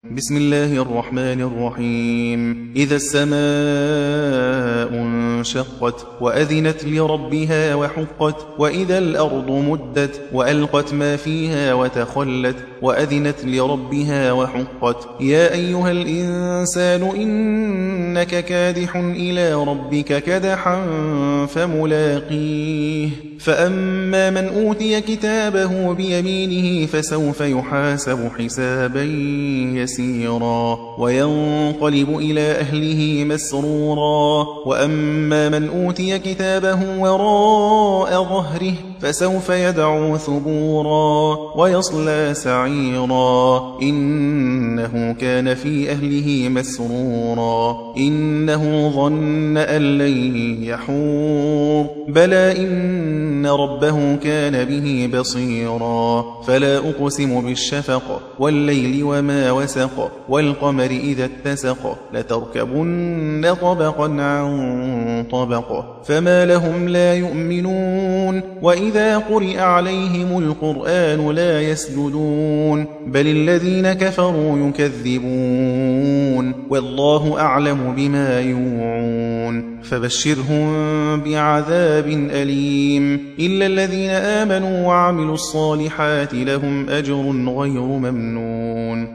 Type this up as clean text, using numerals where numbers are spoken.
بسم الله الرحمن الرحيم. إذا السماء انشقت وأذنت لربها وحقت وإذا الأرض مدت وألقت ما فيها وتخلت وأذنت لربها وحقت. يا أيها الإنسان إنك كادح إلى ربك كدحا فملاقيه. فأما من أوتي كتابه بيمينه فسوف يحاسب حسابا يسيرا وينقلب إلى أهله مسرورا. وأما من أوتي كتابه وراء ظهره فسوف يدعو ثبورا ويصلى سعيرا إنه كان في أهله مسرورا إنه ظن أن لن يحور بلى إن ربه كان به بصيرا. فلا أقسم بالشفق والليل وما وسق والقمر إذا اتسق لتركبن طبقا عن طبق فما لهم لا يؤمنون. وإذا قرئ عليهم القرآن لا يسجدون بل الذين كفروا يكذبون والله أعلم بما يوعون. فبشرهم بعذاب أليم إلا الذين آمنوا وعملوا الصالحات لهم أجر غير ممنون.